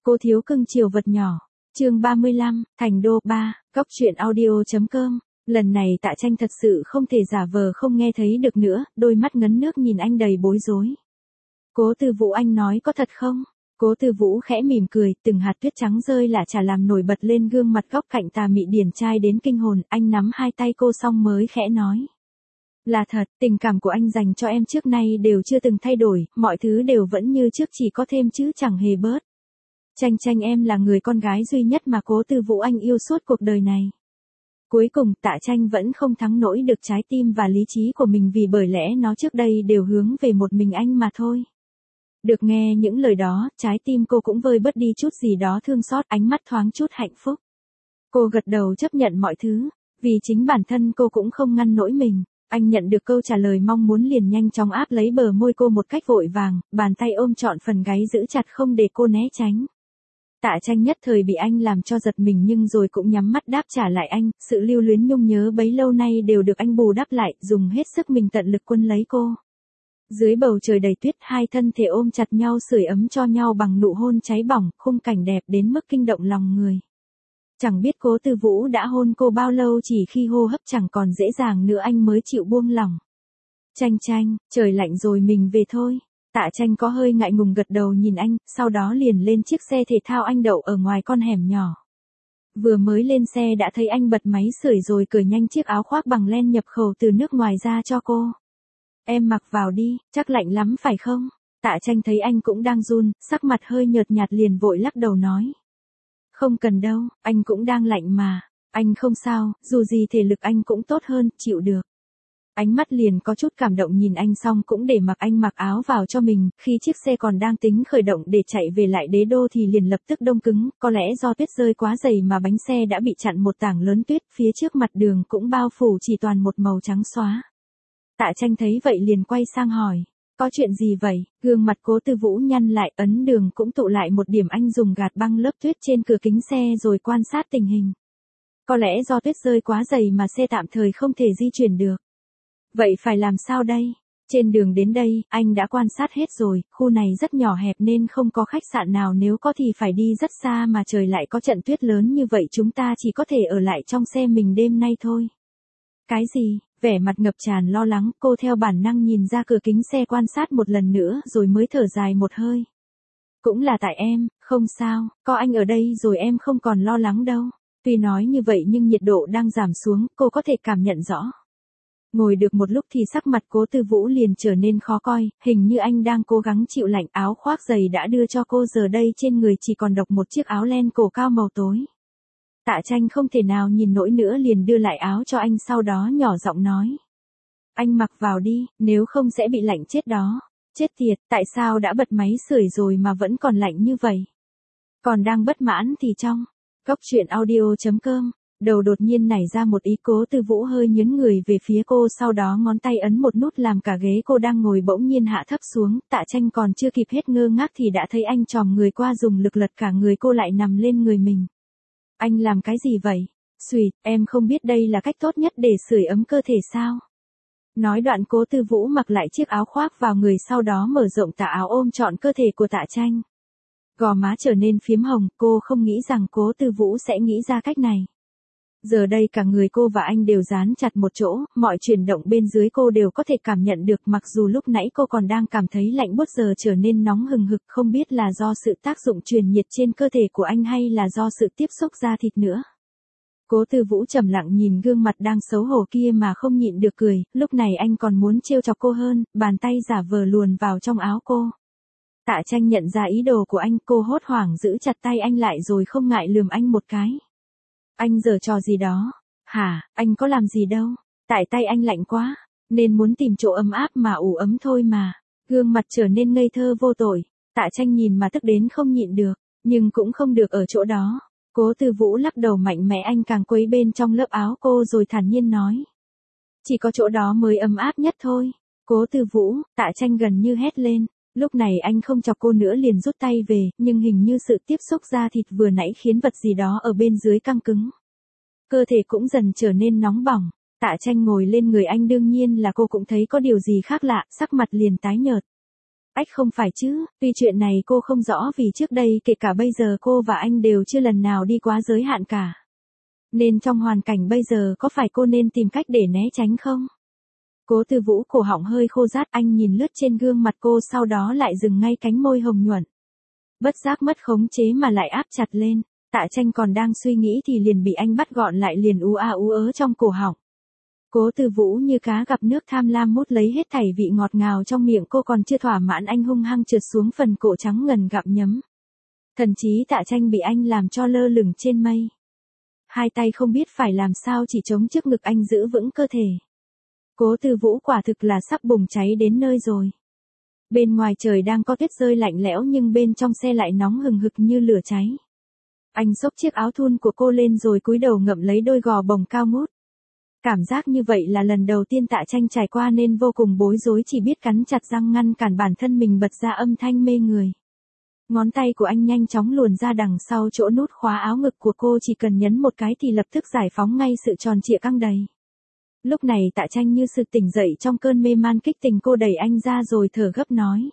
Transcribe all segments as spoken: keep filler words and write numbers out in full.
Cô thiếu cưng chiều vật nhỏ. Chương ba mươi lăm, Thành Đô ba, Góc truyện audio.com. Lần này Tạ Tranh thật sự không thể giả vờ không nghe thấy được nữa, đôi mắt ngấn nước nhìn anh đầy bối rối. Cố Tư Vũ, anh nói có thật không? Cố Tư Vũ khẽ mỉm cười, từng hạt tuyết trắng rơi lả chả làm nổi bật lên gương mặt góc cạnh tà mị điển trai đến kinh hồn, anh nắm hai tay cô xong mới khẽ nói. Là thật, tình cảm của anh dành cho em trước nay đều chưa từng thay đổi, mọi thứ đều vẫn như trước, chỉ có thêm chứ chẳng hề bớt. Tranh Tranh, em là người con gái duy nhất mà Cố Tư Vũ anh yêu suốt cuộc đời này. Cuối cùng Tạ Tranh vẫn không thắng nổi được trái tim và lý trí của mình, vì bởi lẽ nó trước đây đều hướng về một mình anh mà thôi. Được nghe những lời đó, trái tim cô cũng vơi bớt đi chút gì đó thương xót, ánh mắt thoáng chút hạnh phúc. Cô gật đầu chấp nhận mọi thứ, vì chính bản thân cô cũng không ngăn nổi mình. Anh nhận được câu trả lời mong muốn liền nhanh chóng áp lấy bờ môi cô một cách vội vàng, bàn tay ôm trọn phần gáy giữ chặt không để cô né tránh. Tạ Tranh nhất thời bị anh làm cho giật mình nhưng rồi cũng nhắm mắt đáp trả lại anh, sự lưu luyến nhung nhớ bấy lâu nay đều được anh bù đắp lại, dùng hết sức mình tận lực quân lấy cô. Dưới bầu trời đầy tuyết, hai thân thể ôm chặt nhau sưởi ấm cho nhau bằng nụ hôn cháy bỏng, khung cảnh đẹp đến mức kinh động lòng người. Chẳng biết Cố Tư Vũ đã hôn cô bao lâu, chỉ khi hô hấp chẳng còn dễ dàng nữa anh mới chịu buông lỏng. Tranh Tranh, trời lạnh rồi, mình về thôi. Tạ Tranh có hơi ngại ngùng gật đầu nhìn anh, sau đó liền lên chiếc xe thể thao anh đậu ở ngoài con hẻm nhỏ. Vừa mới lên xe đã thấy anh bật máy sưởi rồi cởi nhanh chiếc áo khoác bằng len nhập khẩu từ nước ngoài ra cho cô. Em mặc vào đi, chắc lạnh lắm phải không? Tạ Tranh thấy anh cũng đang run, sắc mặt hơi nhợt nhạt liền vội lắc đầu nói. Không cần đâu, anh cũng đang lạnh mà. Anh không sao, dù gì thể lực anh cũng tốt hơn, chịu được. Ánh mắt liền có chút cảm động nhìn anh xong cũng để mặc anh mặc áo vào cho mình, khi chiếc xe còn đang tính khởi động để chạy về lại đế đô thì liền lập tức đông cứng, có lẽ do tuyết rơi quá dày mà bánh xe đã bị chặn một tảng lớn tuyết, phía trước mặt đường cũng bao phủ chỉ toàn một màu trắng xóa. Tạ Tranh thấy vậy liền quay sang hỏi, có chuyện gì vậy? Gương mặt Cố Tư Vũ nhăn lại, ấn đường cũng tụ lại một điểm, anh dùng gạt băng lớp tuyết trên cửa kính xe rồi quan sát tình hình. Có lẽ do tuyết rơi quá dày mà xe tạm thời không thể di chuyển được. Vậy phải làm sao đây? Trên đường đến đây, anh đã quan sát hết rồi, khu này rất nhỏ hẹp nên không có khách sạn nào, nếu có thì phải đi rất xa mà trời lại có trận tuyết lớn như vậy, chúng ta chỉ có thể ở lại trong xe mình đêm nay thôi. Cái gì? Vẻ mặt ngập tràn lo lắng, cô theo bản năng nhìn ra cửa kính xe quan sát một lần nữa rồi mới thở dài một hơi. Cũng là tại em, không sao, có anh ở đây rồi em không còn lo lắng đâu. Tuy nói như vậy nhưng nhiệt độ đang giảm xuống, cô có thể cảm nhận rõ. Ngồi được một lúc thì sắc mặt Cố Tư Vũ liền trở nên khó coi, hình như anh đang cố gắng chịu lạnh, áo khoác dày đã đưa cho cô giờ đây trên người chỉ còn độc một chiếc áo len cổ cao màu tối. Tạ Tranh không thể nào nhìn nổi nữa liền đưa lại áo cho anh, sau đó nhỏ giọng nói. Anh mặc vào đi, nếu không sẽ bị lạnh chết đó. Chết tiệt, tại sao đã bật máy sưởi rồi mà vẫn còn lạnh như vậy? Còn đang bất mãn thì trong Góc truyện audio.com, đầu đột nhiên nảy ra một ý, Cố Tư Vũ hơi nhướng người về phía cô, sau đó ngón tay ấn một nút làm cả ghế cô đang ngồi bỗng nhiên hạ thấp xuống. Tạ Tranh còn chưa kịp hết ngơ ngác thì đã thấy anh chòm người qua dùng lực lật cả người cô lại nằm lên người mình. Anh làm cái gì vậy? Xùi, em không biết đây là cách tốt nhất để sưởi ấm cơ thể sao? Nói đoạn Cố Tư Vũ mặc lại chiếc áo khoác vào người, sau đó mở rộng tà áo ôm trọn cơ thể của Tạ Tranh. Gò má trở nên phiếm hồng, cô không nghĩ rằng Cố Tư Vũ sẽ nghĩ ra cách này. Giờ đây cả người cô và anh đều dán chặt một chỗ, mọi chuyển động bên dưới cô đều có thể cảm nhận được, mặc dù lúc nãy cô còn đang cảm thấy lạnh buốt giờ trở nên nóng hừng hực, không biết là do sự tác dụng truyền nhiệt trên cơ thể của anh hay là do sự tiếp xúc da thịt nữa. Cố Tư Vũ trầm lặng nhìn gương mặt đang xấu hổ kia mà không nhịn được cười, lúc này anh còn muốn trêu chọc cô hơn, bàn tay giả vờ luồn vào trong áo cô. Tạ Tranh nhận ra ý đồ của anh, cô hốt hoảng giữ chặt tay anh lại rồi không ngại lườm anh một cái. Anh giở trò gì đó? Hả, anh có làm gì đâu. Tại tay anh lạnh quá, nên muốn tìm chỗ ấm áp mà ủ ấm thôi mà. Gương mặt trở nên ngây thơ vô tội. Tạ Tranh nhìn mà tức đến không nhịn được, nhưng cũng không được ở chỗ đó. Cố Tư Vũ lắc đầu mạnh mẽ, anh càng quấy bên trong lớp áo cô rồi thản nhiên nói. Chỉ có chỗ đó mới ấm áp nhất thôi. Cố Tư Vũ, Tạ Tranh gần như hét lên. Lúc này anh không chọc cô nữa liền rút tay về, nhưng hình như sự tiếp xúc da thịt vừa nãy khiến vật gì đó ở bên dưới căng cứng. Cơ thể cũng dần trở nên nóng bỏng. Tạ Tranh ngồi lên người anh, đương nhiên là cô cũng thấy có điều gì khác lạ, sắc mặt liền tái nhợt. Ách không phải chứ, tuy chuyện này cô không rõ vì trước đây kể cả bây giờ cô và anh đều chưa lần nào đi quá giới hạn cả. Nên trong hoàn cảnh bây giờ có phải cô nên tìm cách để né tránh không? Cố Tư Vũ cổ họng hơi khô rát, anh nhìn lướt trên gương mặt cô sau đó lại dừng ngay cánh môi hồng nhuận. Bất giác mất khống chế mà lại áp chặt lên, Tạ Tranh còn đang suy nghĩ thì liền bị anh bắt gọn lại, liền ú a ú ớ trong cổ họng. Cố Tư Vũ như cá gặp nước tham lam mút lấy hết thảy vị ngọt ngào trong miệng cô, còn chưa thỏa mãn anh hung hăng trượt xuống phần cổ trắng ngần gặm nhấm. Thần trí Tạ Tranh bị anh làm cho lơ lửng trên mây. Hai tay không biết phải làm sao chỉ chống trước ngực anh giữ vững cơ thể. Cố Tư Vũ quả thực là sắp bùng cháy đến nơi rồi. Bên ngoài trời đang có tuyết rơi lạnh lẽo nhưng bên trong xe lại nóng hừng hực như lửa cháy. Anh xốc chiếc áo thun của cô lên rồi cúi đầu ngậm lấy đôi gò bồng cao ngút. Cảm giác như vậy là lần đầu tiên Tạ Tranh trải qua nên vô cùng bối rối, chỉ biết cắn chặt răng ngăn cản bản thân mình bật ra âm thanh mê người. Ngón tay của anh nhanh chóng luồn ra đằng sau chỗ nút khóa áo ngực của cô, chỉ cần nhấn một cái thì lập tức giải phóng ngay sự tròn trịa căng đầy. Lúc này Tạ Tranh như sự tỉnh dậy trong cơn mê man kích tình, cô đẩy anh ra rồi thở gấp nói.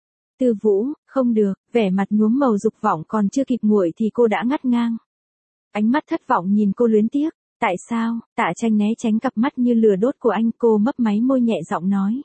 Tư Vũ, không được, vẻ mặt nhuốm màu dục vọng còn chưa kịp nguội thì cô đã ngắt ngang. Ánh mắt thất vọng nhìn cô luyến tiếc. Tại sao? Tạ Tranh né tránh cặp mắt như lửa đốt của anh, cô mấp máy môi nhẹ giọng nói.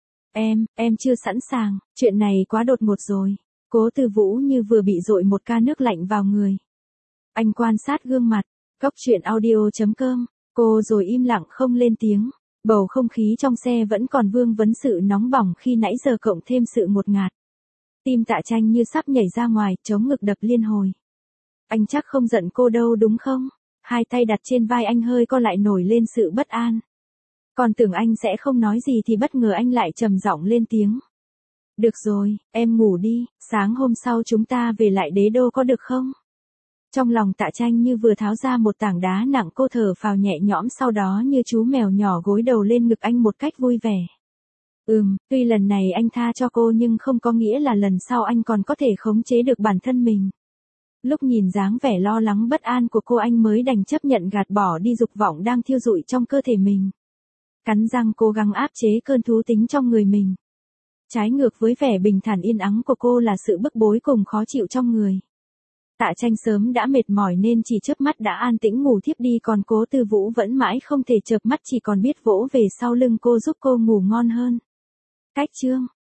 Em, em chưa sẵn sàng, chuyện này quá đột ngột rồi. Cố Tư Vũ như vừa bị dội một ca nước lạnh vào người. Anh quan sát gương mặt, góc truyện audio chấm com, cô rồi im lặng không lên tiếng. Bầu không khí trong xe vẫn còn vương vấn sự nóng bỏng khi nãy giờ cộng thêm sự ngột ngạt. Tim Tạ Tranh như sắp nhảy ra ngoài, chống ngực đập liên hồi. Anh chắc không giận cô đâu đúng không? Hai tay đặt trên vai anh hơi co lại, nổi lên sự bất an. Còn tưởng anh sẽ không nói gì thì bất ngờ anh lại trầm giọng lên tiếng. Được rồi, em ngủ đi, sáng hôm sau chúng ta về lại đế đô có được không? Trong lòng Tạ Tranh như vừa tháo ra một tảng đá nặng, cô thở phào nhẹ nhõm, sau đó như chú mèo nhỏ gối đầu lên ngực anh một cách vui vẻ. Ừm, tuy lần này anh tha cho cô nhưng không có nghĩa là lần sau anh còn có thể khống chế được bản thân mình. Lúc nhìn dáng vẻ lo lắng bất an của cô, anh mới đành chấp nhận gạt bỏ đi dục vọng đang thiêu rụi trong cơ thể mình. Cắn răng cố gắng áp chế cơn thú tính trong người mình. Trái ngược với vẻ bình thản yên ắng của cô là sự bức bối cùng khó chịu trong người. Tạ Tranh sớm đã mệt mỏi nên chỉ chớp mắt đã an tĩnh ngủ thiếp đi, còn Cố Tư Vũ vẫn mãi không thể chợp mắt, chỉ còn biết vỗ về sau lưng cô giúp cô ngủ ngon hơn. Cách chương